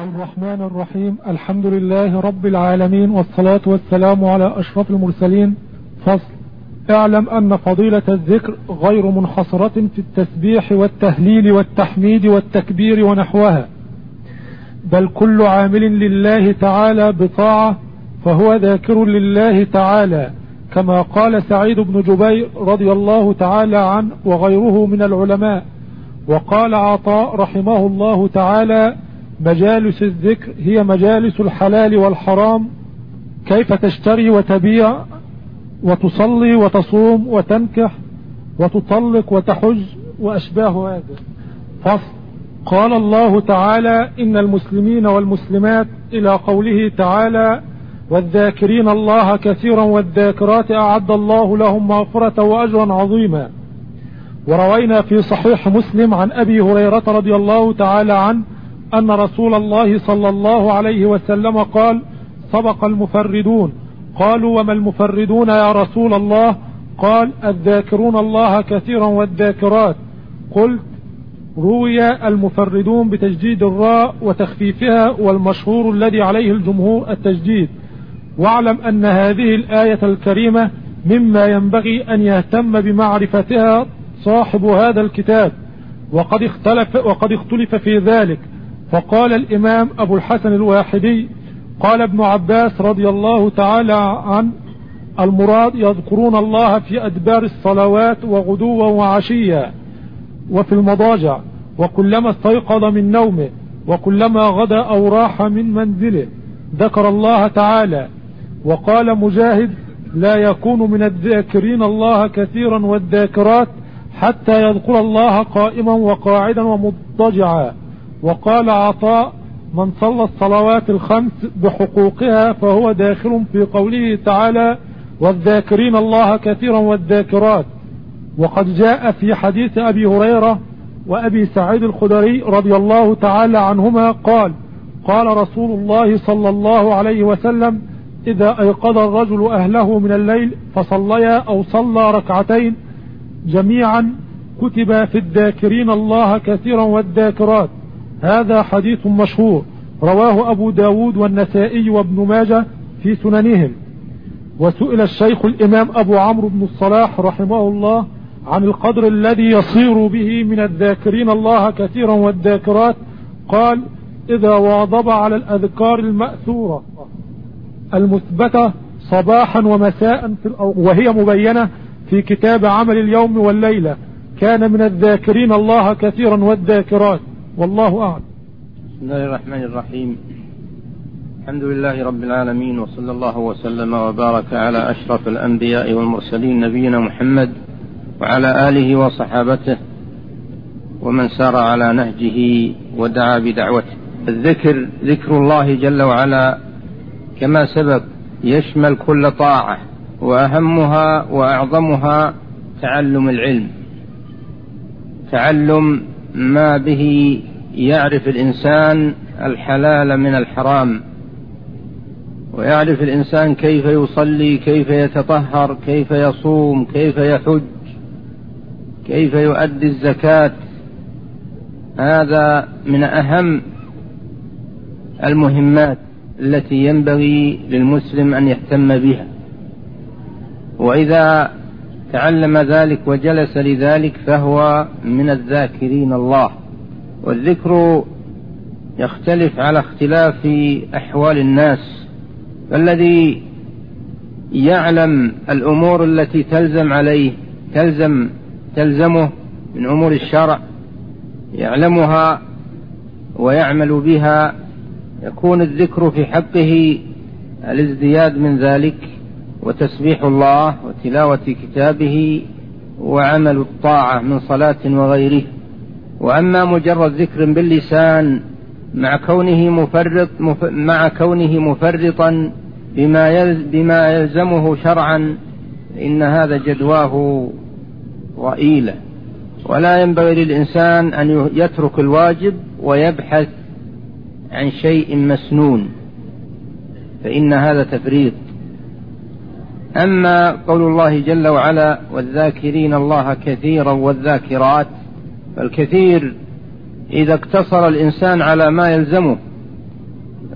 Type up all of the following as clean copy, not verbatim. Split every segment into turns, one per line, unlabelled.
الرحمن الرحيم. الحمد لله رب العالمين، والصلاة والسلام على أشرف المرسلين. فصل. اعلم أن فضيلة الذكر غير منحصرة في التسبيح والتهليل والتحميد والتكبير ونحوها، بل كل عامل لله تعالى بطاعة فهو ذاكر لله تعالى، كما قال سعيد بن جبير رضي الله تعالى عنه وغيره من العلماء. وقال عطاء رحمه الله تعالى: مجالس الذكر هي مجالس الحلال والحرام، كيف تشتري وتبيع وتصلي وتصوم وتنكح وتطلق وتحج وأشباه هذا. فصل. قال الله تعالى: إن المسلمين والمسلمات، إلى قوله تعالى: والذاكرين الله كثيرا والذاكرات أعد الله لهم مغفرة وأجرا عظيما. وروينا في صحيح مسلم عن أبي هريرة رضي الله تعالى عنه أن رسول الله صلى الله عليه وسلم قال: سبق المفردون. قالوا: وما المفردون يا رسول الله؟ قال: الذاكرون الله كثيرا والذاكرات. قلت: روي المفردون بتجديد الراء وتخفيفها، والمشهور الذي عليه الجمهور التجديد. واعلم أن هذه الآية الكريمة مما ينبغي أن يهتم بمعرفتها صاحب هذا الكتاب، وقد اختلف في ذلك. فقال الإمام أبو الحسن الواحدي: قال ابن عباس رضي الله تعالى عنه: المراد يذكرون الله في أدبار الصلوات وغدوا وعشيا وفي المضاجع، وكلما استيقظ من نومه، وكلما غدا أو راح من منزله ذكر الله تعالى. وقال مجاهد: لا يكون من الذاكرين الله كثيرا والذاكرات حتى يذكر الله قائما وقاعدا ومضطجعا. وقال عطاء: من صلى الصلوات الخمس بحقوقها فهو داخل في قوله تعالى: والذاكرين الله كثيرا والذاكرات. وقد جاء في حديث أبي هريرة وأبي سعيد الخدري رضي الله تعالى عنهما قال: قال رسول الله صلى الله عليه وسلم: إذا أيقظ الرجل أهله من الليل فصليا أو صلى ركعتين جميعا كتب في الذاكرين الله كثيرا والذاكرات. هذا حديث مشهور رواه أبو داود والنسائي وابن ماجه في سننهم. وسئل الشيخ الإمام أبو عمرو بن الصلاح رحمه الله عن القدر الذي يصير به من الذاكرين الله كثيرا والذاكرات، قال: إذا واظب على الأذكار المأثورة المثبتة صباحا ومساء وهي مبينة في كتاب عمل اليوم والليلة كان من الذاكرين الله كثيرا والذاكرات. والله أعلم.
بسم الله الرحمن الرحيم. الحمد لله رب العالمين، وصلى الله وسلم وبارك على أشرف الأنبياء والمرسلين نبينا محمد وعلى آله وصحابته ومن سار على نهجه ودعا بدعوته. الذكر ذكر الله جل وعلا كما سبق يشمل كل طاعة، وأهمها وأعظمها تعلم العلم، تعلم ما به يعرف الإنسان الحلال من الحرام، ويعرف الإنسان كيف يصلي، كيف يتطهر، كيف يصوم، كيف يحج، كيف يؤدي الزكاة. هذا من أهم المهمات التي ينبغي للمسلم أن يهتم بها. وإذا تعلم ذلك وجلس لذلك فهو من الذاكرين الله. والذكر يختلف على اختلاف أحوال الناس، فالذي يعلم الأمور التي تلزم عليه تلزمه من أمور الشرع يعلمها ويعمل بها، يكون الذكر في حقه الازدياد من ذلك، وتسبيح الله وتلاوة كتابه وعمل الطاعة من صلاة وغيره. وأما مجرد ذكر باللسان مع كونه مفرطا بما يلزمه شرعا، إن هذا جدواه ضئيلة. ولا ينبغي للإنسان أن يترك الواجب ويبحث عن شيء مسنون، فإن هذا تفريط. أما قول الله جل وعلا: والذاكرين الله كثيرا والذاكرات، فالكثير إذا اقتصر الإنسان على ما يلزمه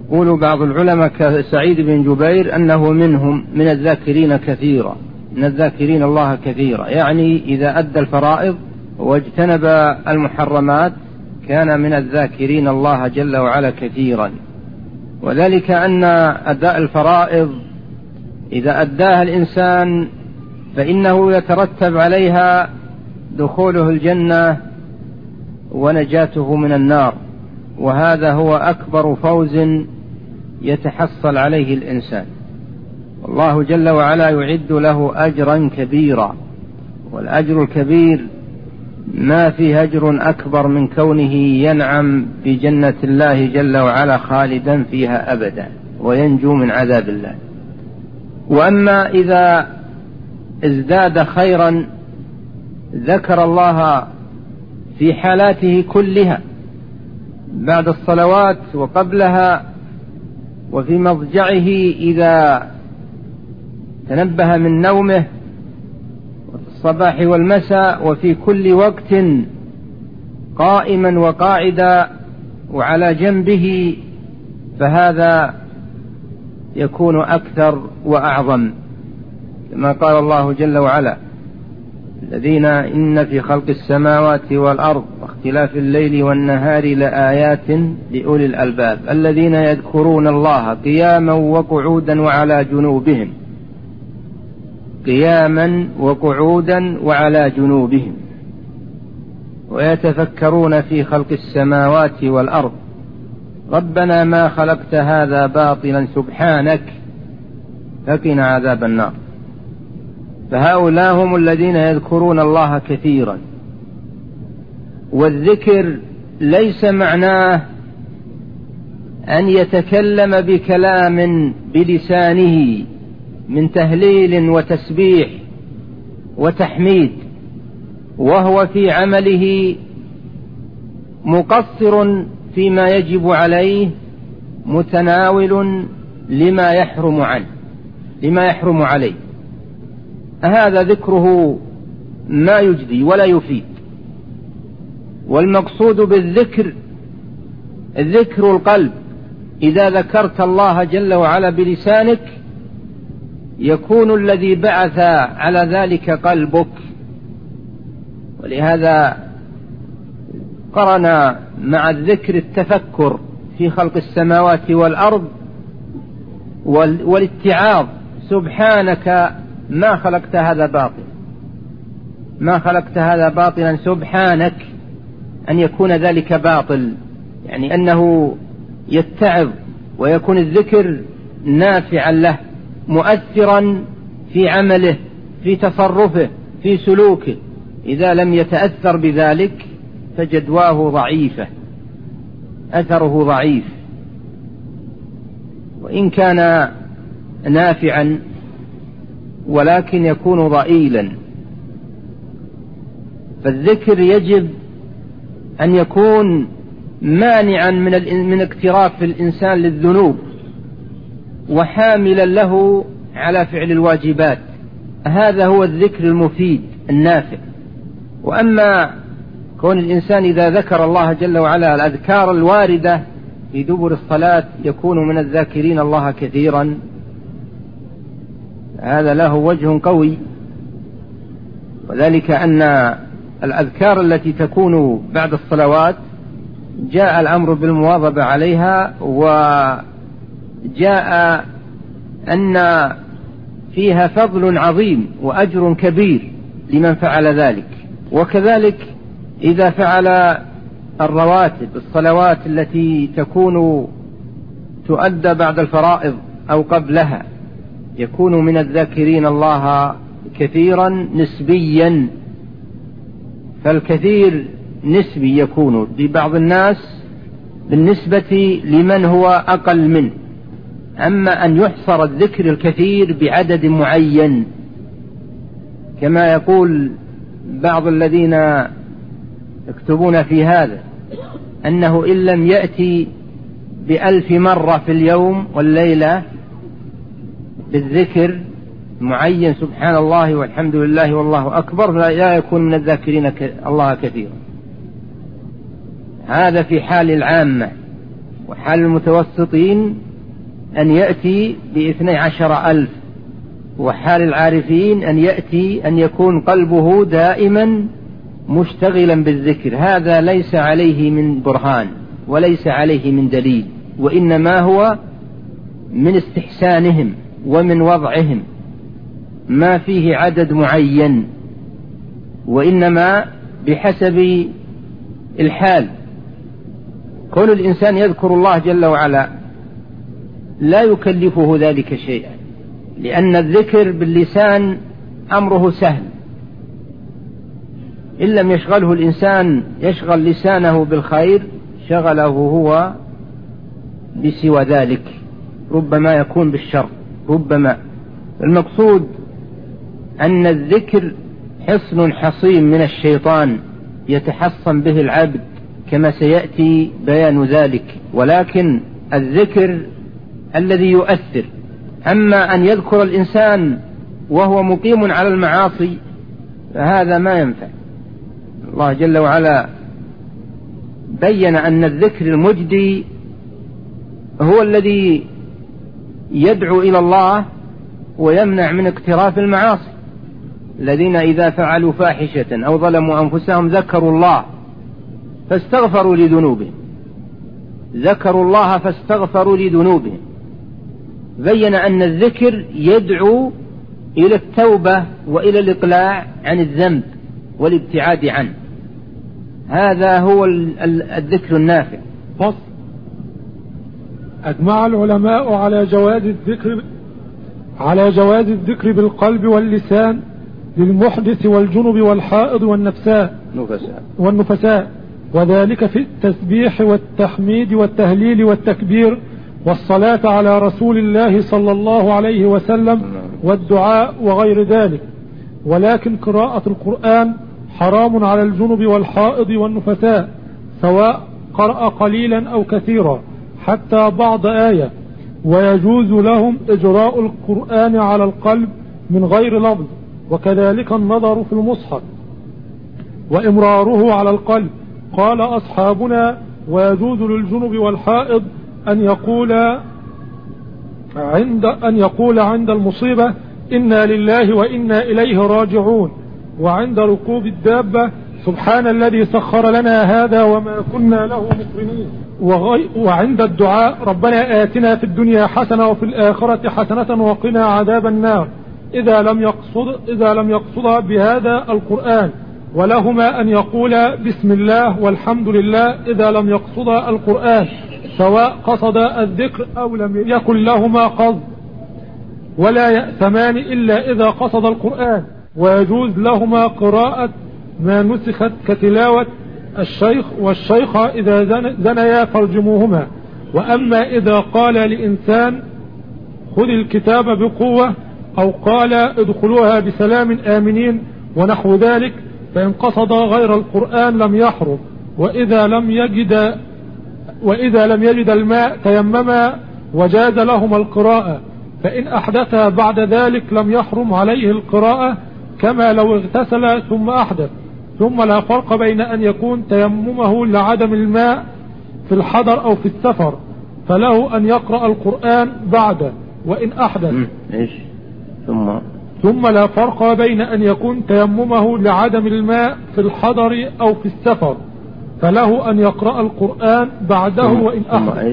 يقول بعض العلماء كسعيد بن جبير أنه منهم من الذاكرين كثيرا، من الذاكرين الله كثيرا، يعني إذا أدى الفرائض واجتنب المحرمات كان من الذاكرين الله جل وعلا كثيرا. وذلك أن أداء الفرائض إذا أداها الإنسان فإنه يترتب عليها دخوله الجنة ونجاته من النار، وهذا هو أكبر فوز يتحصل عليه الإنسان. والله جل وعلا يعد له أجرا كبيرا، والأجر الكبير ما فيه أجر أكبر من كونه ينعم بجنة الله جل وعلا خالدا فيها أبدا وينجو من عذاب الله. وأما إذا ازداد خيرا ذكر الله في حالاته كلها بعد الصلوات وقبلها، وفي مضجعه إذا تنبه من نومه، وفي الصباح والمساء، وفي كل وقت قائما وقاعدا وعلى جنبه، فهذا يكون أكثر وأعظم، كما قال الله جل وعلا: الذين إن في خلق السماوات والأرض واختلاف الليل والنهار لآيات لأولي الألباب الذين يذكرون الله قياما وقعودا وعلى جنوبهم، قياما وقعودا وعلى جنوبهم ويتفكرون في خلق السماوات والأرض ربنا ما خلقت هذا باطلا سبحانك فقنا عذاب النار. فهؤلاء هم الذين يذكرون الله كثيرا. والذكر ليس معناه أن يتكلم بكلام بلسانه من تهليل وتسبيح وتحميد وهو في عمله مقصر فيما يجب عليه، متناول لما يحرم عليه. هذا ذكره ما يجدي ولا يفيد. والمقصود بالذكر ذكر القلب. إذا ذكرت الله جل وعلا بلسانك يكون الذي بعث على ذلك قلبك. ولهذا قرن مع الذكر التفكر في خلق السماوات والأرض والاتعاظ: سبحانك ما خلقت هذا باطلا، ما خلقت هذا باطلا، سبحانك، أن يكون ذلك باطل، يعني أنه يتعظ ويكون الذكر نافعا له، مؤثرا في عمله، في تصرفه، في سلوكه. إذا لم يتأثر بذلك فجدواه ضعيفة، أثره ضعيف. وإن كان نافعا ولكن يكون ضئيلا. فالذكر يجب أن يكون مانعا من اقتراف الإنسان للذنوب، وحاملا له على فعل الواجبات. هذا هو الذكر المفيد النافع. وأما كون الإنسان إذا ذكر الله جل وعلا الأذكار الواردة في دبر الصلاة يكون من الذاكرين الله كثيرا، هذا له وجه قوي. وذلك أن الأذكار التي تكون بعد الصلوات جاء الأمر بالمواظبة عليها، وجاء أن فيها فضل عظيم وأجر كبير لمن فعل ذلك. وكذلك إذا فعل الرواتب، الصلوات التي تكون تؤدى بعد الفرائض أو قبلها، يكون من الذاكرين الله كثيرا نسبيا. فالكثير نسبي يكون لبعض الناس بالنسبة لمن هو أقل منه. أما أن يحصر الذكر الكثير بعدد معين، كما يقول بعض الذين يكتبون في هذا أنه إن لم يأتي ب1000 مرة في اليوم والليلة بالذكر معين، سبحان الله والحمد لله والله أكبر، لا يكون من الذاكرين الله كثيرا. هذا في حال العامة. وحال المتوسطين أن يأتي ب12,000، وحال العارفين أن يكون قلبه دائما مشتغلا بالذكر. هذا ليس عليه من برهان وليس عليه من دليل، وإنما هو من استحسانهم ومن وضعهم، ما فيه عدد معين، وإنما بحسب الحال. كون الإنسان يذكر الله جل وعلا لا يكلفه ذلك شيئا، لأن الذكر باللسان أمره سهل. إن لم يشغله الإنسان يشغل لسانه بالخير شغله هو بسوى ذلك، ربما يكون بالشر ربما. المقصود أن الذكر حصن حصين من الشيطان يتحصن به العبد كما سيأتي بيان ذلك، ولكن الذكر الذي يؤثر. أما أن يذكر الإنسان وهو مقيم على المعاصي فهذا ما ينفع. الله جل وعلا بين أن الذكر المجدي هو الذي يدعو إلى الله ويمنع من اقتراف المعاصي. الذين إذا فعلوا فاحشة أو ظلموا أنفسهم ذكروا الله فاستغفروا لذنوبهم، ذكروا الله فاستغفروا لذنوبهم. بين أن الذكر يدعو إلى التوبة وإلى الإقلاع عن الذنب والابتعاد عنه. هذا هو الذكر النافع.
فصل. أجمع العلماء على جواز الذكر بالقلب واللسان للمحدث والجنب والحائض والنفساء، وذلك في التسبيح والتحميد والتهليل والتكبير والصلاة على رسول الله صلى الله عليه وسلم والدعاء وغير ذلك. ولكن قراءة القرآن حرام على الجنب والحائض والنفساء، سواء قرأ قليلا أو كثيرا حتى بعض آية، ويجوز لهم إجراء القرآن على القلب من غير لفظ، وكذلك النظر في المصحف وإمراره على القلب. قال أصحابنا: ويجوز للجنب والحائض أن يقول عند المصيبة إنا لله وإنا إليه راجعون، وعند ركوب الدابة سبحان الذي سخر لنا هذا وما كنا له مقرنين، وعند الدعاء ربنا آتنا في الدنيا حسنة وفي الآخرة حسنة وقنا عذاب النار، إذا لم يقصد بهذا القرآن. ولهما أن يقول بسم الله والحمد لله إذا لم يقصد القرآن، سواء قصد الذكر أو لم يكن لهما قصد، ولا يأثمان إلا إذا قصد القرآن. ويجوز لهما قراءة ما نسخت كتلاوة الشيخ والشيخة إذا زنيا فارجموهما. وأما إذا قال لإنسان خذ الكتاب بقوة، أو قال ادخلوها بسلام آمنين ونحو ذلك، فإن قصد غير القرآن لم يحرم. وإذا لم يجد الماء تيمما وجاز لهما القراءة، فإن أحدث بعد ذلك لم يحرم عليه القراءة، كما لو اغتسل ثم أحدث. ثم لا فرق بين أن يكون تيممه لعدم الماء في الحضر أو في السفر، فله أن يقرأ القرآن بعده وإن أحدث. ثم لا فرق بين أن يكون تيممه لعدم الماء في الحضر أو في السفر، فله أن يقرأ القرآن بعده وإن أحدث.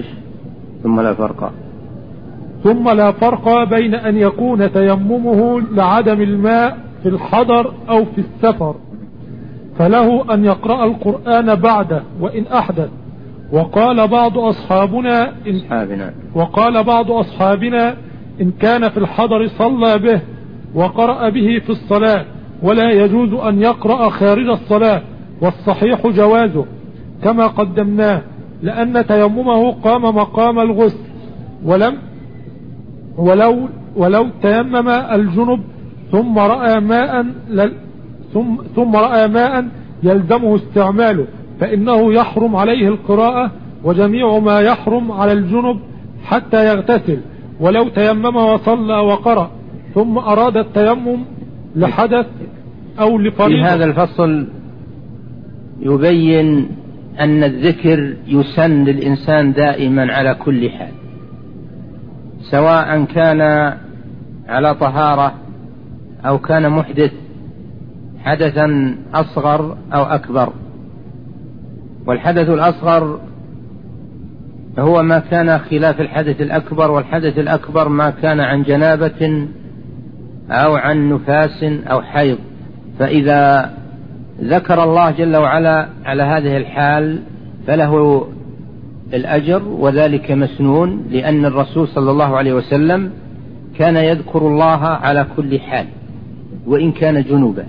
ثم لا فرق بين أن يكون تيممه لعدم الماء في الحضر أو في السفر، فله أن يقرأ القرآن بعده وإن أحدث. وقال بعض أصحابنا إن كان في الحضر صلى به وقرأ به في الصلاة، ولا يجوز أن يقرأ خارج الصلاة، والصحيح جوازه كما قدمناه، لأن تيممه قام مقام الغسل. ولو تيمم الجنب ثم رأى ماء يلزمه استعماله، فإنه يحرم عليه القراءة، وجميع ما يحرم على الجنب حتى يغتسل. ولو تيمم وصلى وقرأ ثم أراد التيمم لحدث أو لفريضة.
في هذا الفصل يبين أن الذكر يسن للإنسان دائما على كل حال، سواء كان على طهارة أو كان محدث حدثا أصغر أو أكبر. والحدث الأصغر هو ما كان خلاف الحدث الأكبر، والحدث الأكبر ما كان عن جنابة أو عن نفاس أو حيض. فإذا ذكر الله جل وعلا على هذه الحال فله الأجر، وذلك مسنون، لأن الرسول صلى الله عليه وسلم كان يذكر الله على كل حال وإن كان جنوبا.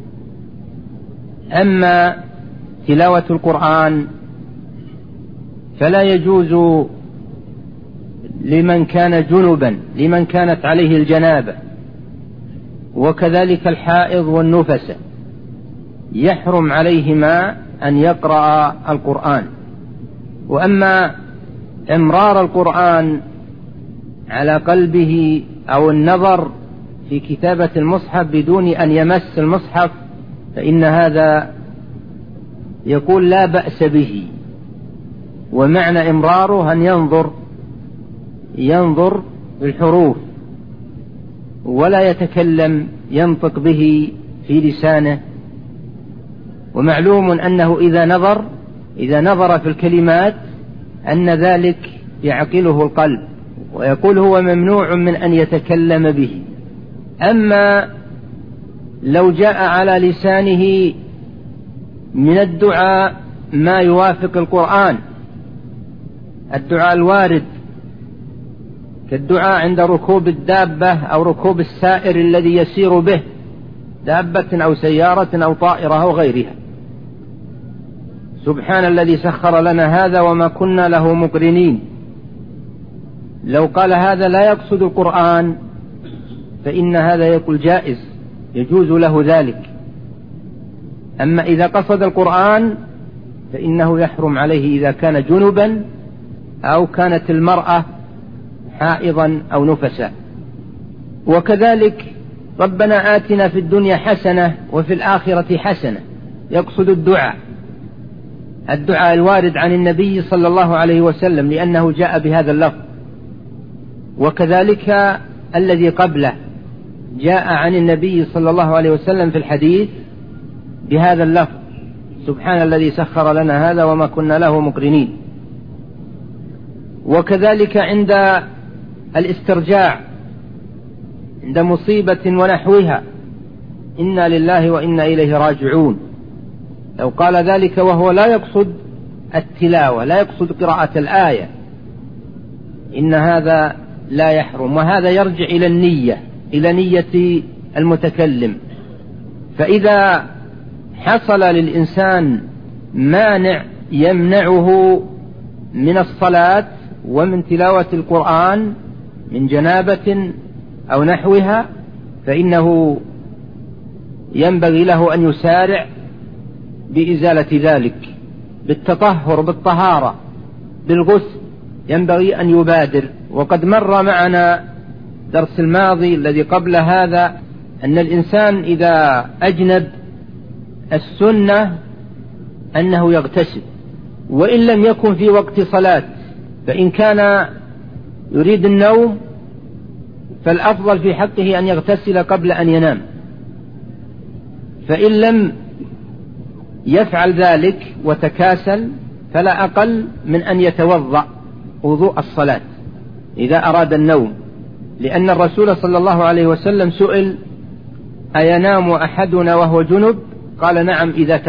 أما تلاوة القرآن فلا يجوز لمن كان جنبا، لمن كانت عليه الجنابة، وكذلك الحائض والنفس يحرم عليهما أن يقرأ القرآن. وأما إمرار القرآن على قلبه أو النظر في كتابة المصحف بدون أن يمس المصحف فإن هذا يقول لا بأس به. ومعنى إمراره أن ينظر بالحروف ولا يتكلم، ينطق به في لسانه. ومعلوم أنه إذا نظر في الكلمات أن ذلك يعقله القلب، ويقول هو ممنوع من أن يتكلم به. أما لو جاء على لسانه من الدعاء ما يوافق القرآن، الدعاء الوارد كالدعاء عند ركوب الدابة أو ركوب السائر الذي يسير به، دابة أو سيارة أو طائرة أو غيرها، سبحان الذي سخر لنا هذا وما كنا له مقرنين. لو قال هذا لا يقصد القرآن فإن هذا يقول جائز، يجوز له ذلك. أما إذا قصد القرآن فإنه يحرم عليه إذا كان جنبا أو كانت المرأة حائضا أو نفسا. وكذلك ربنا آتنا في الدنيا حسنة وفي الآخرة حسنة، يقصد الدعاء الوارد عن النبي صلى الله عليه وسلم لأنه جاء بهذا اللفظ. وكذلك الذي قبله جاء عن النبي صلى الله عليه وسلم في الحديث بهذا اللفظ، سبحان الذي سخر لنا هذا وما كنا له مقرنين. وكذلك عند الاسترجاع، عند مصيبة ونحوها، إنا لله وإنا إليه راجعون، لو قال ذلك وهو لا يقصد التلاوة، لا يقصد قراءة الآية، إن هذا لا يحرم. وهذا يرجع إلى نية المتكلم. فإذا حصل للإنسان مانع يمنعه من الصلاة ومن تلاوة القرآن من جنابة أو نحوها، فإنه ينبغي له أن يسارع بإزالة ذلك بالتطهر، بالطهارة، بالغسل، ينبغي أن يبادر. وقد مر معنا درس الماضي الذي قبل هذا أن الإنسان إذا أجنب السنة أنه يغتسل، وإن لم يكن في وقت صلاة، فإن كان يريد النوم فالأفضل في حقه أن يغتسل قبل أن ينام، فإن لم يفعل ذلك وتكاسل فلا أقل من أن يتوضأ وضوء الصلاة إذا أراد النوم، لأن الرسول صلى الله عليه وسلم سئل أينام أحدنا وهو جنب؟ قال نعم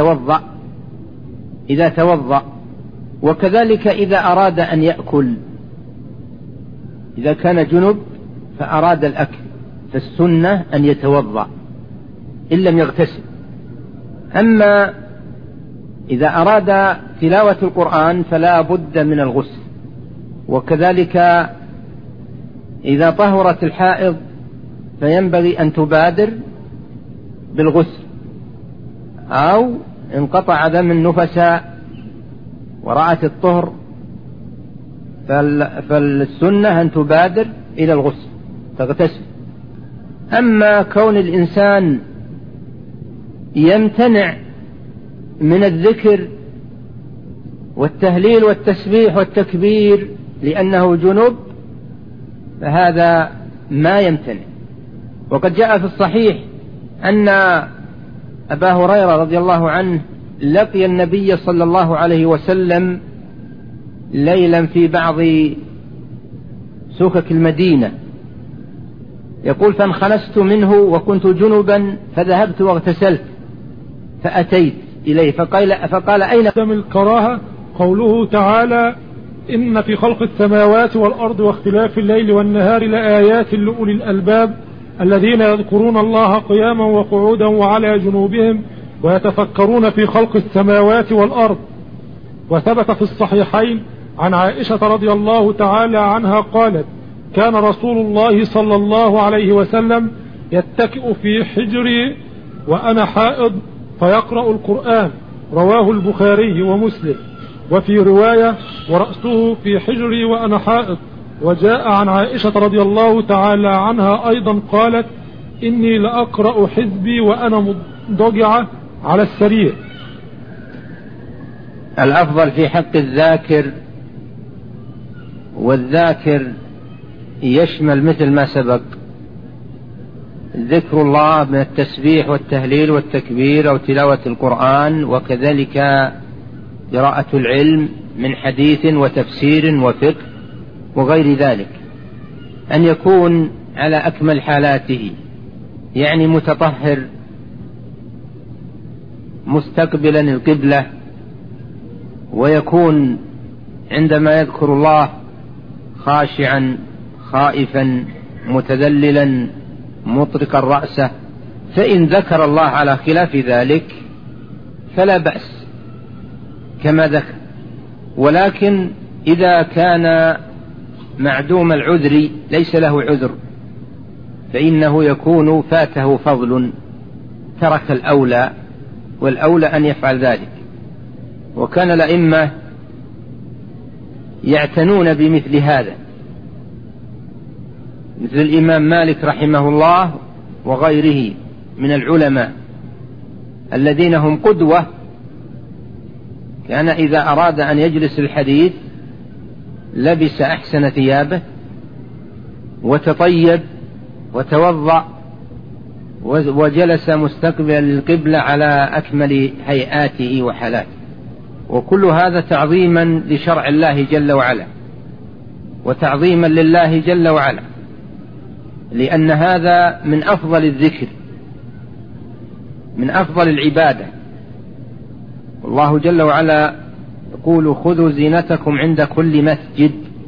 إذا توضأ. وكذلك إذا أراد أن يأكل، إذا كان جنب فأراد الأكل فالسنة أن يتوضأ إن لم يغتسل. أما إذا أراد تلاوة القرآن فلا بد من الغسل. وكذلك إذا طهرت الحائض فينبغي أن تبادر بالغسل، أو انقطع دم النفس ورأت الطهر فالسنة أن تبادر إلى الغسل تغتسل. أما كون الإنسان يمتنع من الذكر والتهليل والتسبيح والتكبير لأنه جنب فهذا ما يمتنع. وقد جاء في الصحيح أن أبا هريرة رضي الله عنه لقي النبي صلى الله عليه وسلم ليلا في بعض سكك المدينة، يقول فانخنست منه وكنت جنبا فذهبت واغتسلت فأتيت إليه فقال أين
من الكراهة قوله تعالى إن في خلق السماوات والأرض واختلاف الليل والنهار لآيات لأولي الألباب الذين يذكرون الله قياما وقعودا وعلى جنوبهم ويتفكرون في خلق السماوات والأرض. وثبت في الصحيحين عن عائشة رضي الله تعالى عنها قالت كان رسول الله صلى الله عليه وسلم يتكئ في حجري وأنا حائض فيقرأ القرآن، رواه البخاري ومسلم. وفي رواية ورأسه في حجري وأنا حائض. وجاء عن عائشة رضي الله تعالى عنها أيضا قالت إني لأقرأ حزبي وأنا مضجعة على السرير.
الأفضل في حق الذاكر، والذاكر يشمل مثل ما سبق ذكر الله من التسبيح والتهليل والتكبير أو تلاوة القرآن، وكذلك قراءة العلم من حديث وتفسير وفقه وغير ذلك، أن يكون على أكمل حالاته، يعني متطهر مستقبلا القبلة، ويكون عندما يذكر الله خاشعا خائفا متذللا مطرقا رأسه. فإن ذكر الله على خلاف ذلك فلا بأس كما ذكر، ولكن إذا كان معدوم العذر ليس له عذر فإنه يكون فاته فضل، ترك الأولى، والأولى أن يفعل ذلك. وكان الأئمة يعتنون بمثل هذا، مثل الإمام مالك رحمه الله وغيره من العلماء الذين هم قدوة. كان إذا أراد أن يجلس الحديث لبس أحسن ثيابه وتطيب وتوضأ وجلس مستقبلا للقبلة على أكمل هيئاته وحالاته، وكل هذا تعظيما لشرع الله جل وعلا وتعظيما لله جل وعلا، لأن هذا من أفضل الذكر، من أفضل العبادة. والله جل وعلا يقول خذوا زينتكم عند كل مسجد.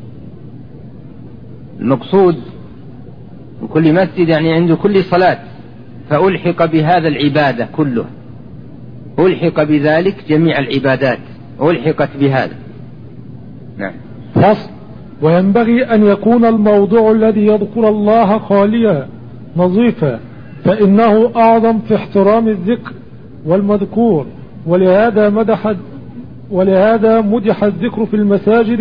المقصود من كل مسجد يعني عند كل صلاة، فألحق بهذا العبادة كله، ألحق بذلك جميع العبادات ألحقت بهذا. نعم.
فصل. وينبغي أن يكون الموضوع الذي يذكر الله خاليا نظيفا، فإنه أعظم في احترام الذكر والمذكور، ولهذا مدح الذكر في المساجد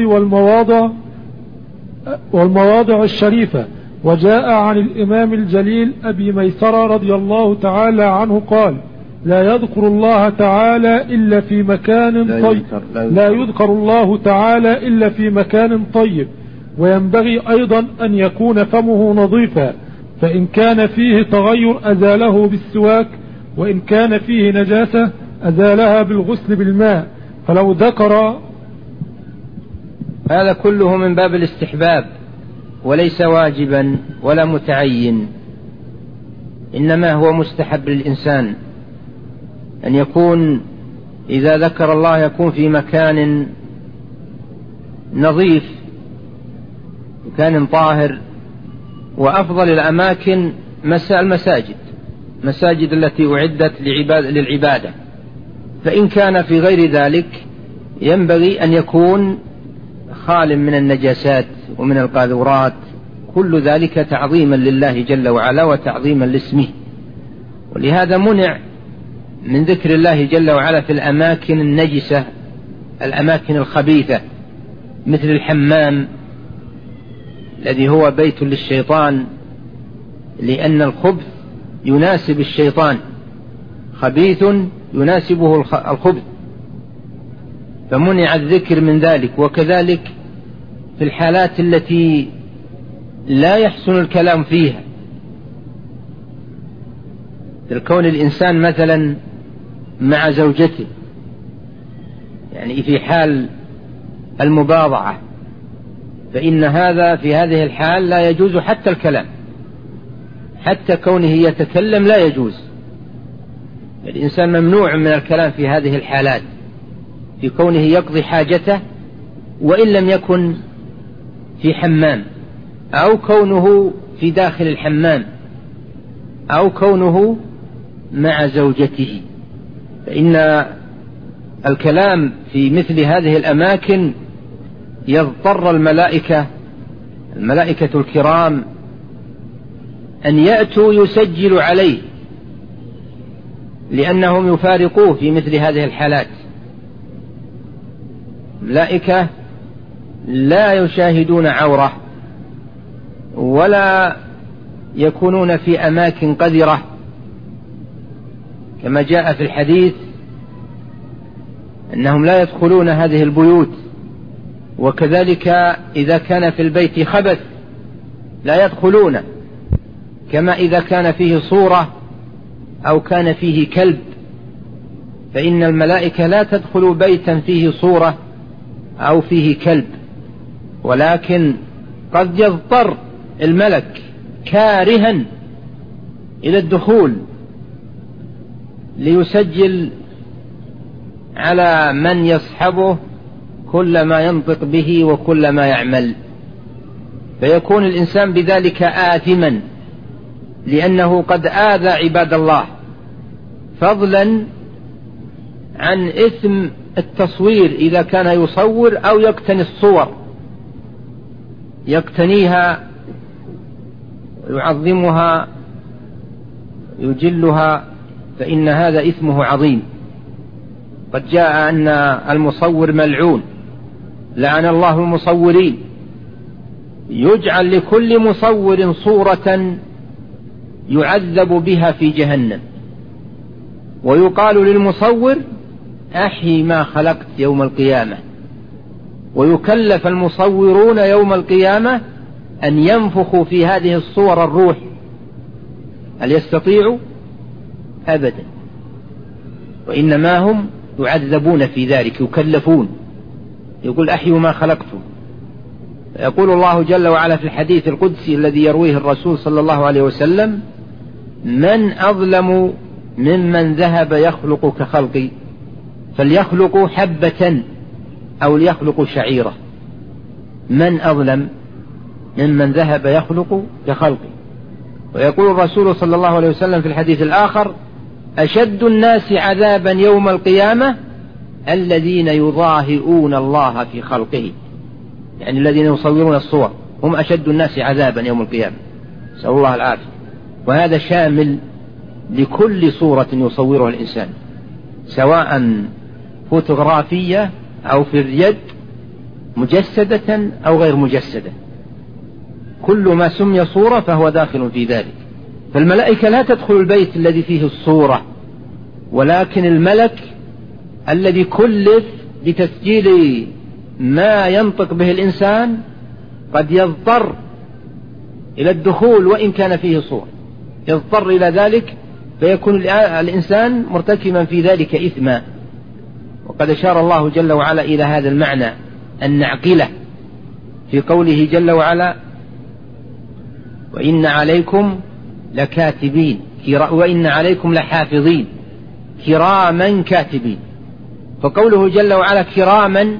والمواضع الشريفة. وجاء عن الإمام الجليل أبي ميسرة رضي الله تعالى عنه قال لا يذكر الله تعالى إلا في مكان طيب، لا يذكر الله تعالى إلا في مكان طيب. وينبغي أيضا أن يكون فمه نظيفا، فإن كان فيه تغير أزاله بالسواك، وإن كان فيه نجاسة أزالها بالغسل بالماء. فلو ذكر
هذا كله من باب الاستحباب وليس واجبا ولا متعين، إنما هو مستحب للإنسان أن يكون إذا ذكر الله يكون في مكان نظيف، مكان طاهر. وأفضل الأماكن المساجد التي أعدت للعبادة. فإن كان في غير ذلك ينبغي أن يكون خال من النجاسات ومن القاذورات، كل ذلك تعظيما لله جل وعلا وتعظيما لاسمه. ولهذا منع من ذكر الله جل وعلا في الأماكن النجسة، الأماكن الخبيثة، مثل الحمام الذي هو بيت للشيطان، لأن الخبث يناسب الشيطان، خبيث يناسبه الخبث. فمنع الذكر من ذلك. وكذلك في الحالات التي لا يحسن الكلام فيها، الكون الإنسان مثلا مع زوجته، يعني في حال المباضعة، فإن هذا في هذه الحال لا يجوز حتى الكلام، حتى كونه يتكلم لا يجوز. الإنسان ممنوع من الكلام في هذه الحالات، في كونه يقضي حاجته وإن لم يكن في حمام، أو كونه في داخل الحمام، أو كونه مع زوجته. فإن الكلام في مثل هذه الأماكن يضطر الملائكة الكرام أن يأتوا يسجلوا عليه، لأنهم يفارقوه في مثل هذه الحالات. الملائكة لا يشاهدون عورة ولا يكونون في أماكن قذرة، كما جاء في الحديث أنهم لا يدخلون هذه البيوت. وكذلك إذا كان في البيت خبث لا يدخلونه، كما إذا كان فيه صورة أو كان فيه كلب، فإن الملائكة لا تدخل بيتا فيه صورة أو فيه كلب، ولكن قد يضطر الملك كارها إلى الدخول ليسجل على من يصحبه كل ما ينطق به وكل ما يعمل، فيكون الإنسان بذلك آثما، لأنه قد آذى عباد الله، فضلا عن إثم التصوير إذا كان يصور أو يقتني الصور، يقتنيها ويعظمها يجلها، فإن هذا إثمه عظيم. قد جاء أن المصور ملعون، لعن الله المصورين، يجعل لكل مصور صورة يعذب بها في جهنم، ويقال للمصور أحي ما خلقت يوم القيامة، ويكلف المصورون يوم القيامة أن ينفخوا في هذه الصور الروح. هل يستطيعوا؟ أبدا، وإنما هم يعذبون في ذلك، يكلفون. يقول أحيوا ما خلقتم. يقول الله جل وعلا في الحديث القدسي الذي يرويه الرسول صلى الله عليه وسلم: من أظلم ممن ذهب يخلق كخلقي، فليخلقوا حبة أو ليخلقوا شعيرة. من أظلم ممن ذهب يخلق كخلقي. ويقول الرسول صلى الله عليه وسلم في الحديث الآخر: أشد الناس عذابا يوم القيامة الذين يضاهئون الله في خلقه، يعني الذين يصورون الصور هم أشد الناس عذابا يوم القيامة، نسأل الله العافية. وهذا شامل لكل صورة يصورها الإنسان، سواء فوتوغرافية أو في اليد مجسدة أو غير مجسدة، كل ما سمي صورة فهو داخل في ذلك. فالملائكة لا تدخل البيت الذي فيه الصورة، ولكن الملك الذي كلف بتسجيل ما ينطق به الإنسان قد يضطر إلى الدخول وإن كان فيه صورة، يضطر إلى ذلك، فيكون الإنسان مرتكبا في ذلك إثما. وقد أشار الله جل وعلا إلى هذا المعنى النعقلة في قوله جل وعلا: وإن عليكم لكاتبين وإن عليكم لحافظين كراما كاتبين. فقوله جل وعلا كراما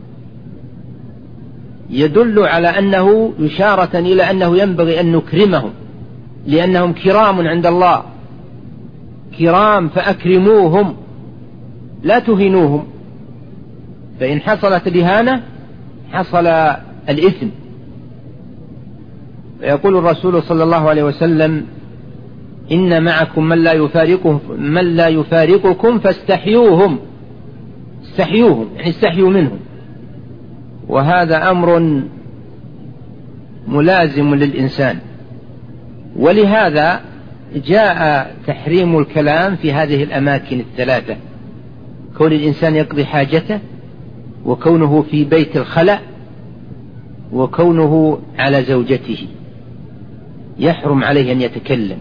يدل على أنه إشارة إلى أنه ينبغي أن نكرمهم، لأنهم كرام عند الله، كرام فأكرموهم لا تهينوهم، فإن حصلت الإهانة حصل الإثم. فيقول الرسول صلى الله عليه وسلم: إن معكم من لا يفارقكم فاستحيوهم، استحيوهم يعني استحيوا منهم. وهذا أمر ملازم للإنسان، ولهذا جاء تحريم الكلام في هذه الأماكن الثلاثة: كون الإنسان يقضي حاجته، وكونه في بيت الخلأ وكونه على زوجته، يحرم عليه أن يتكلم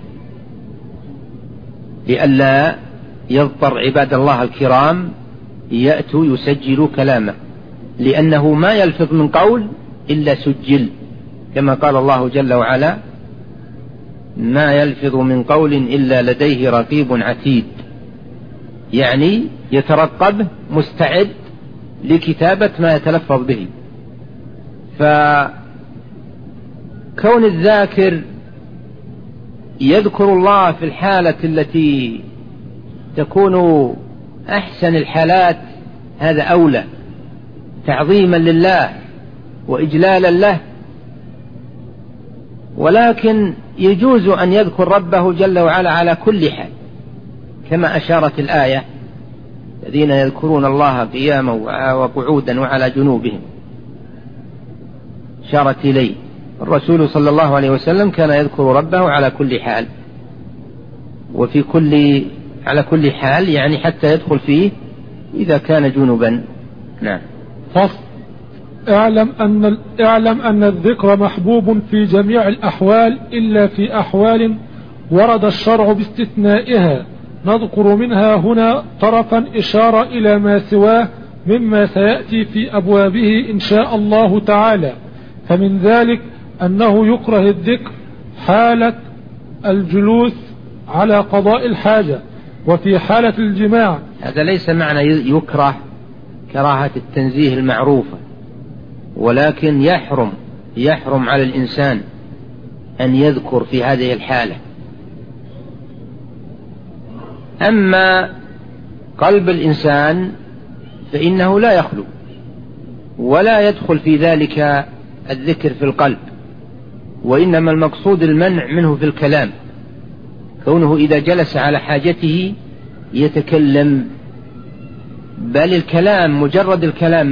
لئلا يضطر عباد الله الكرام يأتوا يسجلوا كلامه، لأنه ما يلفظ من قول إلا سجل، كما قال الله جل وعلا: ما يلفظ من قول إلا لديه رقيب عتيد، يعني يترقب مستعد لكتابة ما يتلفظ به. فكون الذاكر يذكر الله في الحالة التي تكون أحسن الحالات هذا أولى، تعظيما لله وإجلالا له. ولكن يجوز أن يذكر ربه جل وعلا على كل حال، كما أشارت الآية: الذين يذكرون الله قياما وقعودا وعلى جنوبهم، شارت إليه. الرسول صلى الله عليه وسلم كان يذكر ربه على كل حال، على كل حال يعني حتى يدخل فيه إذا كان جنبا. نعم.
فصل: اعلم أن الذكر محبوب في جميع الأحوال إلا في أحوال ورد الشرع باستثنائها، نذكر منها هنا طرفا إشارة إلى ما سواه مما سيأتي في أبوابه إن شاء الله تعالى. فمن ذلك أنه يكره الذكر حالة الجلوس على قضاء الحاجة وفي حالة الجماع.
هذا ليس معنى يكره كراهة التنزيه المعروفة، ولكن يحرم على الإنسان أن يذكر في هذه الحالة. أما قلب الإنسان فإنه لا يخلو ولا يدخل في ذلك الذكر في القلب، وإنما المقصود المنع منه في الكلام، كونه إذا جلس على حاجته يتكلم، بل الكلام مجرد الكلام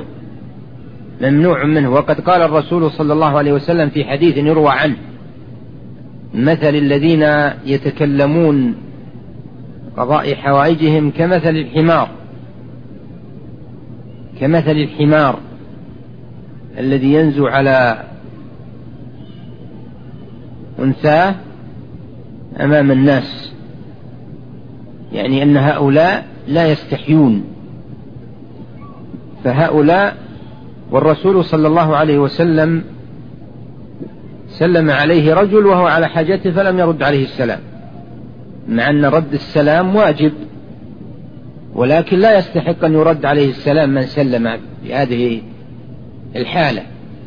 ممنوع منه. وقد قال الرسول صلى الله عليه وسلم في حديث يروى عنه: مثل الذين يتكلمون قضاء حوائجهم كمثل الحمار الذي ينزو على أنثاه أمام الناس، يعني أن هؤلاء لا يستحيون. فهؤلاء، والرسول صلى الله عليه وسلم سلم عليه رجل وهو على حاجته فلم يرد عليه السلام، مع أن رد السلام واجب، ولكن لا يستحق أن يرد عليه السلام من سلم بهذه الحالة.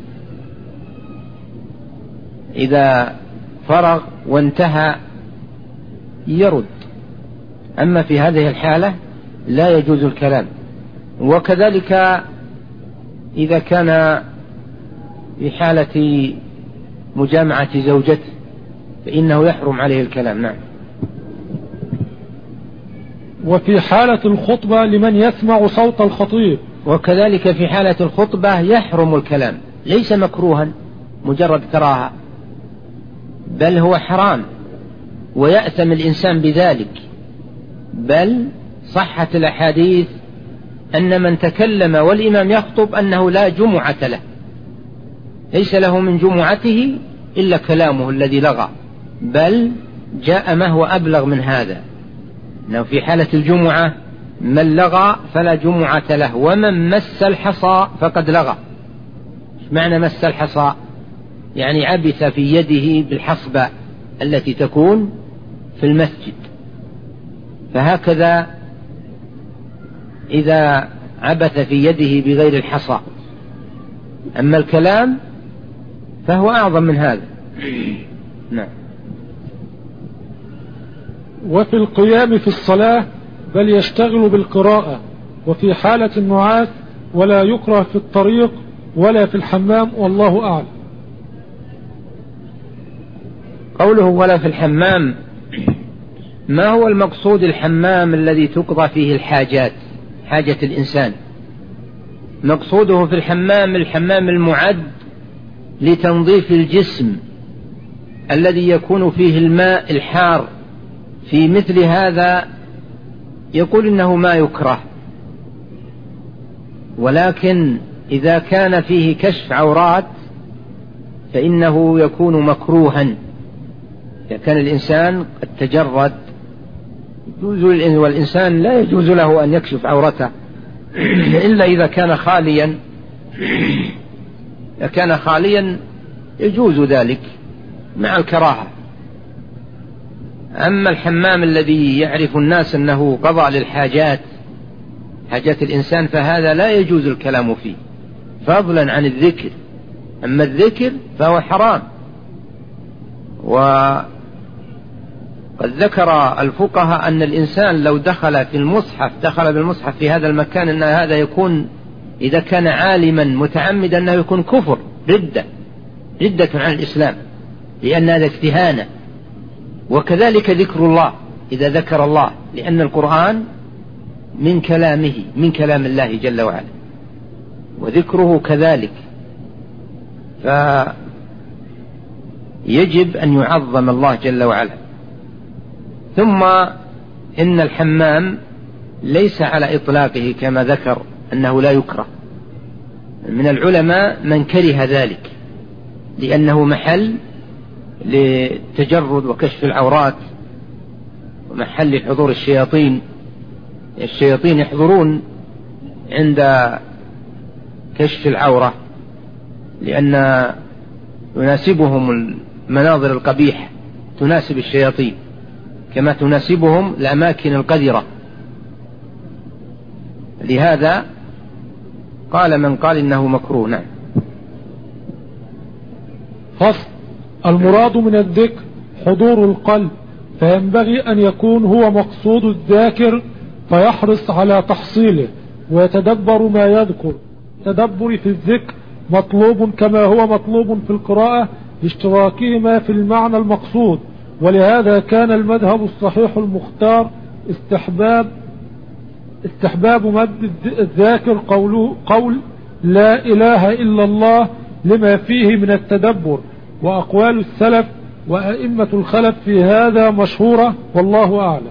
إذا فرغ وانتهى يرد، أما في هذه الحالة لا يجوز الكلام. وكذلك إذا كان في حالة مجامعة زوجته فإنه يحرم عليه الكلام. نعم.
وفي حالة الخطبة لمن يسمع صوت الخطيب،
وكذلك في حالة الخطبة يحرم الكلام، ليس مكروها مجرد كراهة، بل هو حرام ويأثم الإنسان بذلك. بل صحت الأحاديث أن من تكلم والإمام يخطب أنه لا جمعة له، ليس له من جمعته إلا كلامه الذي لغى، بل جاء ما هو أبلغ من هذا، أنه في حالة الجمعة من لغى فلا جمعة له، ومن مس الحصى فقد لغى. معنى مس الحصى؟ يعني عبث في يده بالحصبة التي تكون في المسجد، فهكذا إذا عبث في يده بغير الحصى. أما الكلام فهو أعظم من هذا. نعم.
وفي القيام في الصلاة بل يشتغل بالقراءة، وفي حالة النعاس، ولا يكره في الطريق ولا في الحمام، والله أعلم.
قوله ولا في الحمام، ما هو المقصود الحمام الذي تقضى فيه الحاجات، حاجة الإنسان؟ مقصوده في الحمام المعد لتنظيف الجسم الذي يكون فيه الماء الحار. في مثل هذا يقول إنه ما يكره، ولكن إذا كان فيه كشف عورات فإنه يكون مكروها. إذا كان الإنسان قد تجرد والإنسان لا يجوز له أن يكشف عورته إلا إذا كان خاليا يجوز ذلك مع الكراهة. أما الحمام الذي يعرف الناس أنه قضى للحاجات، حاجات الإنسان، فهذا لا يجوز الكلام فيه فضلا عن الذكر. أما الذكر فهو حرام. وقد ذكر الفقهاء أن الإنسان لو دخل بالمصحف في هذا المكان أن هذا يكون، إذا كان عالما متعمدا، أنه يكون كفر، ردة عن الإسلام، لأن هذا استهانة. وكذلك ذكر الله إذا ذكر الله، لأن القرآن من كلام الله جل وعلا، وذكره كذلك، فيجب أن يعظم الله جل وعلا. ثم إن الحمام ليس على إطلاقه كما ذكر أنه لا يكره. من العلماء من كره ذلك لأنه محل للتجرد وكشف العورات، ومحل حضور الشياطين يحضرون عند كشف العورة، لأن يناسبهم المناظر القبيحة، تناسب الشياطين كما تناسبهم الأماكن القذرة. لهذا قال من قال إنه مكروه. نعم.
فصل. المراد من الذكر حضور القلب، فينبغي أن يكون هو مقصود الذاكر فيحرص على تحصيله ويتدبر ما يذكر. التدبر في الذكر مطلوب كما هو مطلوب في القراءة لاشتراكهما في المعنى المقصود، ولهذا كان المذهب الصحيح المختار استحباب مد الذاكر قول لا إله إلا الله لما فيه من التدبر، وأقوال السلف وأئمة الخلف في هذا مشهورة، والله أعلم.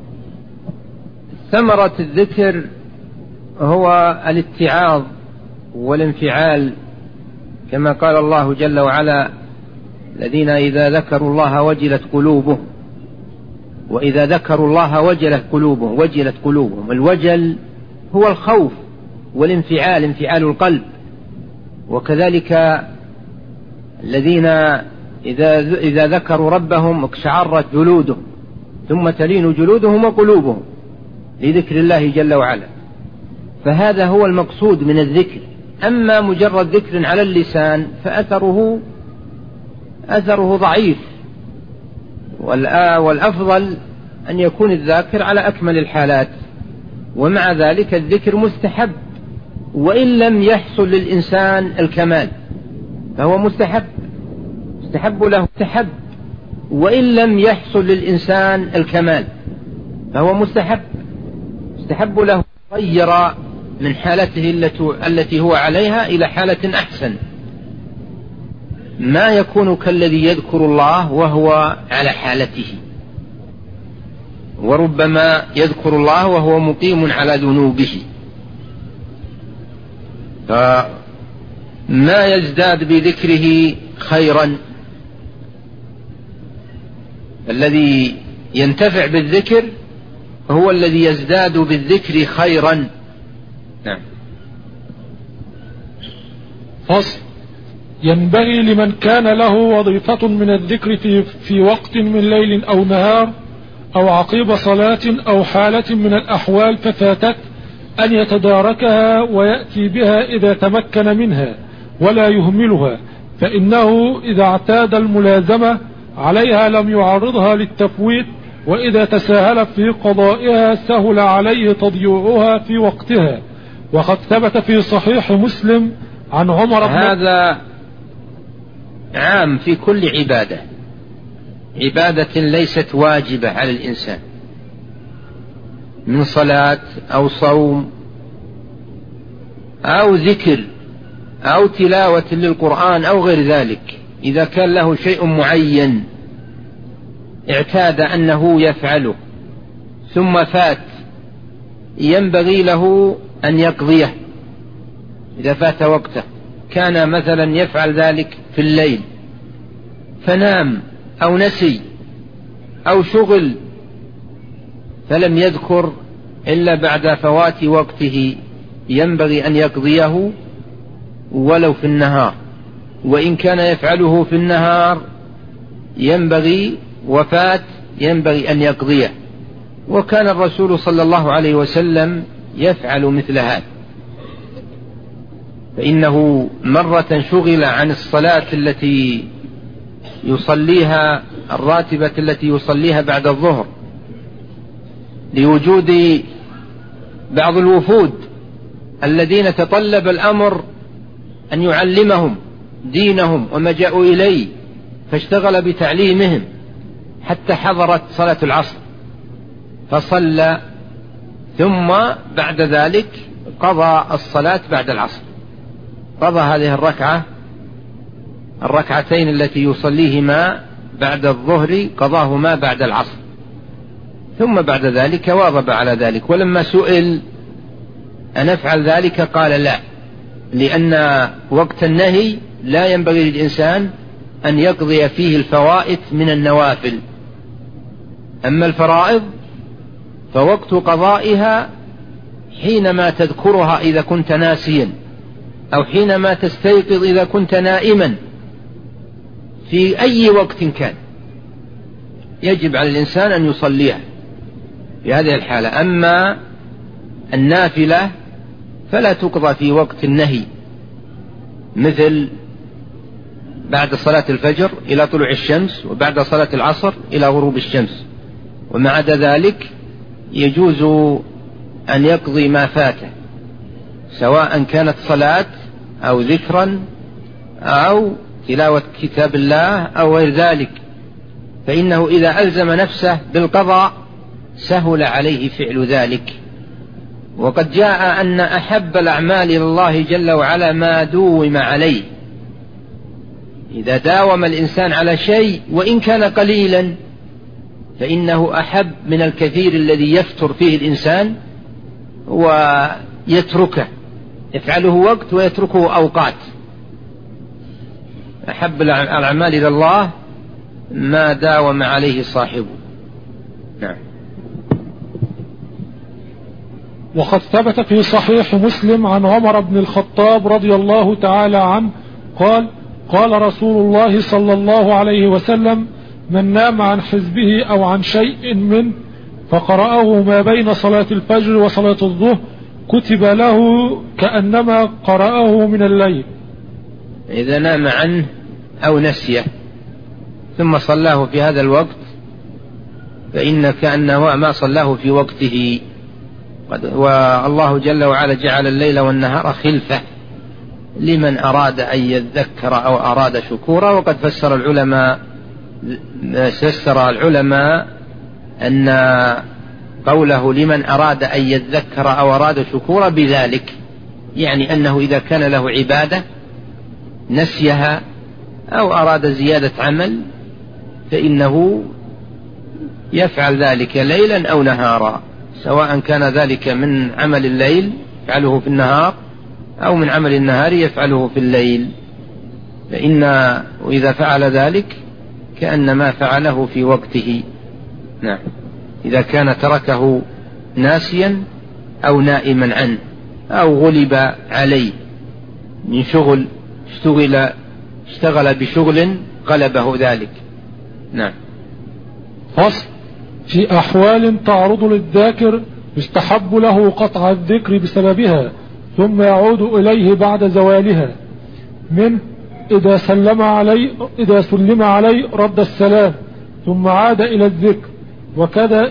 ثمرة الذكر هو الاتعاظ والانفعال، كما قال الله جل وعلا: الذين إذا ذكروا الله وجلت قلوبهم، وإذا ذكروا الله وجلت قلوبهم. الوجل هو الخوف والانفعال، انفعال القلب. وكذلك الذين إذا ذكروا ربهم اقشعرت جلودهم، ثم تلين جلودهم وقلوبهم لذكر الله جل وعلا. فهذا هو المقصود من الذكر. أما مجرد ذكر على اللسان فأثره ضعيف، والأفضل أن يكون الذاكر على أكمل الحالات. ومع ذلك الذكر مستحب، وإن لم يحصل للإنسان الكمال فهو مستحب له، وإن لم يحصل للإنسان الكمال فهو مستحب له غير من حالته التي هو عليها إلى حالة أحسن. ما يكون كالذي يذكر الله وهو على حالته، وربما يذكر الله وهو مقيم على ذنوبه، فما يزداد بذكره خيرا. الذي ينتفع بالذكر هو الذي يزداد بالذكر خيرا. نعم.
فصل. ينبغي لمن كان له وظيفة من الذكر في وقت من ليل أو نهار أو عقيب صلاة أو حالة من الأحوال ففاتت أن يتداركها ويأتي بها إذا تمكن منها ولا يهملها، فإنه إذا اعتاد الملازمة عليها لم يعرضها للتفويت، وإذا تساهل في قضائها سهل عليه تضييعها في وقتها. وقد ثبت في صحيح مسلم عن عمر بن
هذا عام في كل عبادة ليست واجبة على الإنسان من صلاة أو صوم أو ذكر أو تلاوة للقرآن أو غير ذلك. إذا كان له شيء معين اعتاد أنه يفعله ثم فات، ينبغي له أن يقضيه إذا فات وقته، كان مثلا يفعل ذلك في الليل فنام أو نسي أو شغل فلم يذكر إلا بعد فوات وقته، ينبغي أن يقضيه ولو في النهار، وإن كان يفعله في النهار ينبغي أن يقضيه. وكان الرسول صلى الله عليه وسلم يفعل مثل هذا، فإنه مرة شغل عن الصلاة التي يصليها الراتبة التي يصليها بعد الظهر لوجود بعض الوفود الذين تطلب الأمر أن يعلمهم دينهم وما جاءوا إليه، فاشتغل بتعليمهم حتى حضرت صلاة العصر فصلى، ثم بعد ذلك قضى الصلاة بعد العصر، قضى هذه الركعتين التي يصليهما بعد الظهر قضاهما بعد العصر، ثم بعد ذلك واظب على ذلك. ولما سئل أن أفعل ذلك قال لا، لأن وقت النهي لا ينبغي للإنسان أن يقضي فيه الفوائت من النوافل، أما الفرائض فوقت قضائها حينما تذكرها إذا كنت ناسيا، أو حينما تستيقظ إذا كنت نائما، في أي وقت كان يجب على الإنسان أن يصليها في هذه الحالة. أما النافلة فلا تقضى في وقت النهي، مثل بعد صلاة الفجر إلى طلوع الشمس، وبعد صلاة العصر إلى غروب الشمس، وما عدا ذلك يجوز أن يقضي ما فاته، سواء كانت صلاة أو ذكرا أو تلاوة كتاب الله أو غير ذلك، فإنه إذا ألزم نفسه بالقضاء سهل عليه فعل ذلك. وقد جاء أن أحب الأعمال إلى الله جل وعلا ما دوم عليه، إذا داوم الإنسان على شيء وإن كان قليلا فإنه أحب من الكثير الذي يفتر فيه الإنسان ويتركه، يفعله وقت ويتركه أوقات. أحب الأعمال إلى الله ما داوم عليه صاحبه. نعم.
وقد ثبت في صحيح مسلم عن عمر بن الخطاب رضي الله تعالى عنه قال: قال رسول الله صلى الله عليه وسلم: من نام عن حزبه أو عن شيء منه فقرأه ما بين صلاة الفجر وصلاة الظهر كتب له كأنما قرأه من الليل.
إذا نام عنه أو نسيه ثم صلاه في هذا الوقت فإن كأنه ما صلاه في وقته. والله جل وعلا جعل الليل والنهار خلفة لمن أراد أن يذكر أو أراد شكورا. وقد فسر العلماء أن قوله لمن أراد أن يذكر أو أراد شكورا بذلك، يعني أنه إذا كان له عبادة نسيها أو أراد زيادة عمل فإنه يفعل ذلك ليلا أو نهارا، سواء كان ذلك من عمل الليل يفعله في النهار أو من عمل النهار يفعله في الليل، وإذا فعل ذلك كأنما فعله في وقته. نعم. إذا كان تركه ناسيا أو نائما عنه أو غلب عليه من شغل، اشتغل بشغل غلبه ذلك. نعم.
فصل: في أحوال تعرض للذاكر يستحب له قطع الذكر بسببها ثم يعود إليه بعد زوالها، من إذا سلم عليه رد السلام ثم عاد إلى الذكر، وكذا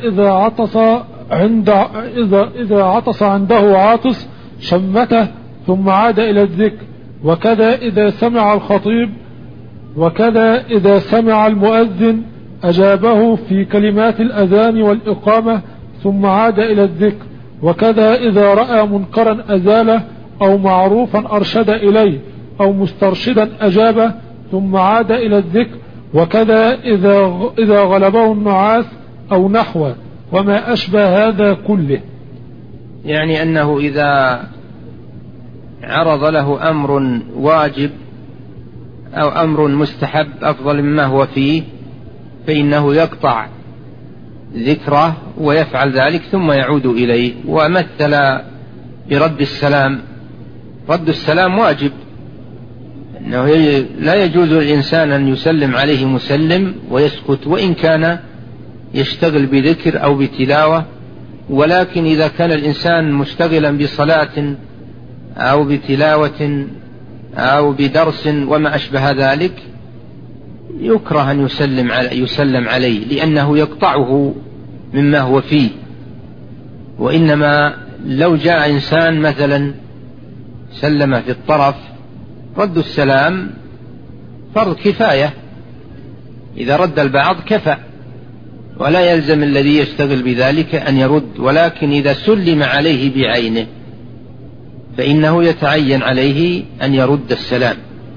إذا عطس عنده عاطس شمته ثم عاد إلى الذكر، وكذا إذا سمع الخطيب، وكذا إذا سمع المؤذن أجابه في كلمات الأذان والإقامة ثم عاد إلى الذكر، وكذا إذا رأى منكرا أزاله أو معروفا أرشد إليه أو مسترشدا أجابه ثم عاد إلى الذكر، وكذا إذا غلبه النعاس أو نحوه وما أشبه هذا كله.
يعني أنه إذا عرض له أمر واجب أو أمر مستحب أفضل مما هو فيه، فإنه يقطع ذكره ويفعل ذلك ثم يعود إليه. ومثل برد السلام. رد السلام واجب، أنه لا يجوز للإنسان أن يسلم عليه مسلم ويسكت وإن كان يشتغل بذكر أو بتلاوة، ولكن إذا كان الإنسان مشتغلا بصلاة أو بتلاوة أو بدرس وما أشبه ذلك يكره أن يسلم عليه، لأنه يقطعه مما هو فيه. وإنما لو جاء إنسان مثلا سلم في الطرف، رد السلام فرض كفاية، إذا رد البعض كفى، ولا يلزم الذي يشتغل بذلك أن يرد. ولكن إذا سلم عليه بعينه فإنه يتعين عليه أن يرد السلام.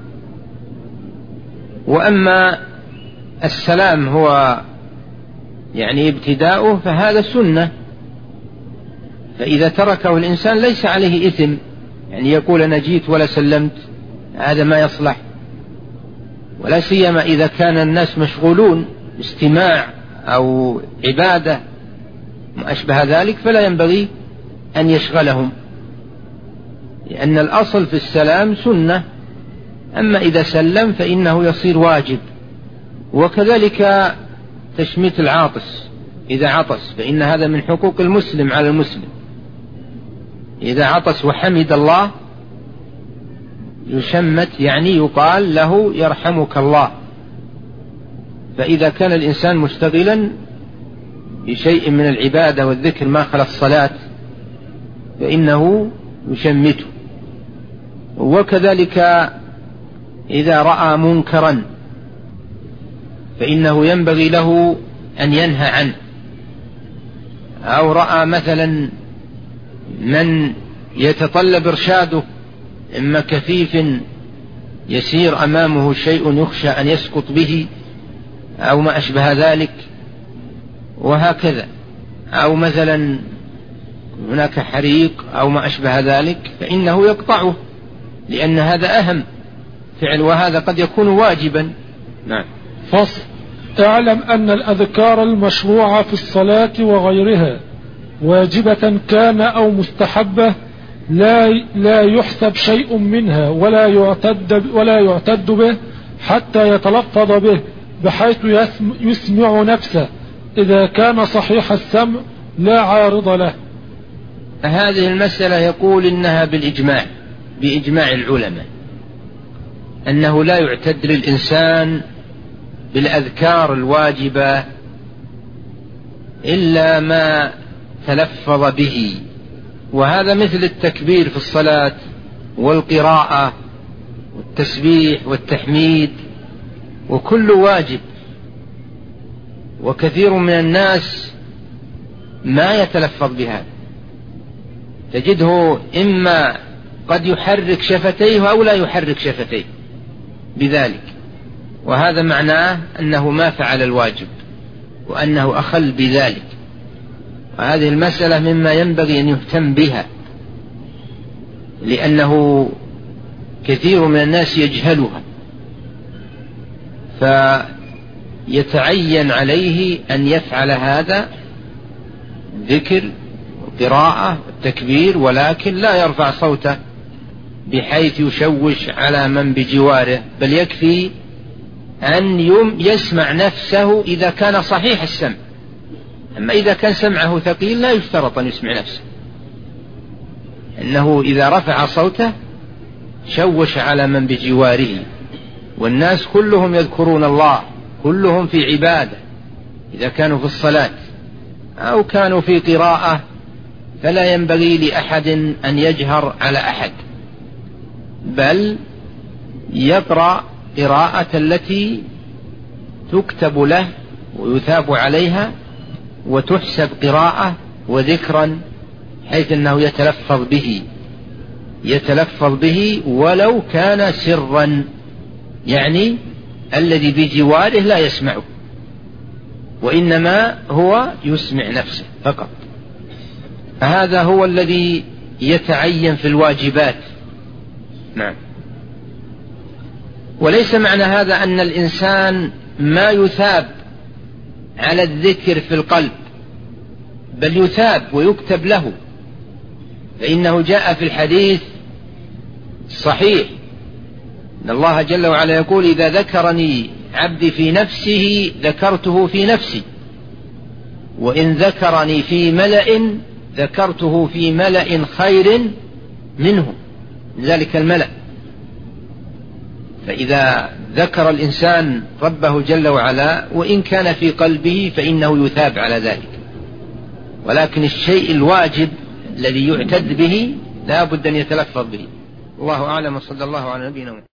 وأما السلام هو يعني ابتداؤه فهذا سنة، فإذا تركه الإنسان ليس عليه إثم، يعني يقول أنا جيت ولا سلمت، هذا ما يصلح. ولا سيما إذا كان الناس مشغولون باستماع أو عبادة ما أشبه ذلك، فلا ينبغي أن يشغلهم، لأن الأصل في السلام سنة. أما إذا سلم فإنه يصير واجب. وكذلك تشميت العاطس إذا عطس، فإن هذا من حقوق المسلم على المسلم. إذا عطس وحمد الله يشمت، يعني يقال له يرحمك الله. فإذا كان الإنسان مشتغلا بشيء من العبادة والذكر ما خلا الصلاة فإنه يشمته. وكذلك إذا رأى منكرا فإنه ينبغي له أن ينهى عنه، أو رأى مثلا من يتطلب إرشاده، إما كفيف يسير أمامه شيء يخشى أن يسقط به أو ما أشبه ذلك، وهكذا، أو مثلا هناك حريق أو ما أشبه ذلك، فإنه يقطعه، لأن هذا أهم فعل، وهذا قد يكون واجبا. نعم.
فصل. اعلم أن الأذكار المشروعة في الصلاة وغيرها واجبة كان أو مستحبة لا يحسب شيء منها ولا يعتد به حتى يتلفظ به، بحيث يسمع نفسه إذا كان صحيح السمع لا عارض له.
هذه المسألة يقول إنها بإجماع العلماء، أنه لا يعتد للإنسان بالأذكار الواجبة إلا ما تلفظ به، وهذا مثل التكبير في الصلاة والقراءة والتسبيح والتحميد، وكل واجب. وكثير من الناس ما يتلفظ بهذا، تجده إما قد يحرك شفتيه أو لا يحرك شفتيه بذلك، وهذا معناه أنه ما فعل الواجب وأنه أخل بذلك. وهذه المسألة مما ينبغي أن يهتم بها، لأنه كثير من الناس يجهلها، فيتعين عليه أن يفعل هذا ذكر وقراءة والتكبير، ولكن لا يرفع صوته بحيث يشوش على من بجواره، بل يكفي أن يسمع نفسه إذا كان صحيح السمع. أما إذا كان سمعه ثقيل لا يشترط أن يسمع نفسه، إنه إذا رفع صوته شوش على من بجواره، والناس كلهم يذكرون الله، كلهم في عبادة، إذا كانوا في الصلاة أو كانوا في قراءة، فلا ينبغي لأحد أن يجهر على أحد، بل يقرأ قراءة التي تكتب له ويثاب عليها وتحسب قراءة وذكرا، حيث أنه يتلفظ به ولو كان سرا، يعني الذي بجواره لا يسمعه، وإنما هو يسمع نفسه فقط. هذا هو الذي يتعين في الواجبات، نعم. وليس معنى هذا أن الإنسان ما يثاب على الذكر في القلب، بل يثاب ويكتب له، فإنه جاء في الحديث صحيح أن الله جل وعلا يقول: إذا ذكرني عبدي في نفسه ذكرته في نفسي، وإن ذكرني في ملأ ذكرته في ملأ خير منه، ذلك الملأ. فإذا ذكر الإنسان ربه جل وعلا وإن كان في قلبه فإنه يثاب على ذلك، ولكن الشيء الواجب الذي يعتد به لا بد أن يتلفظ به. الله أعلم، وصلى الله على نبينا محمد.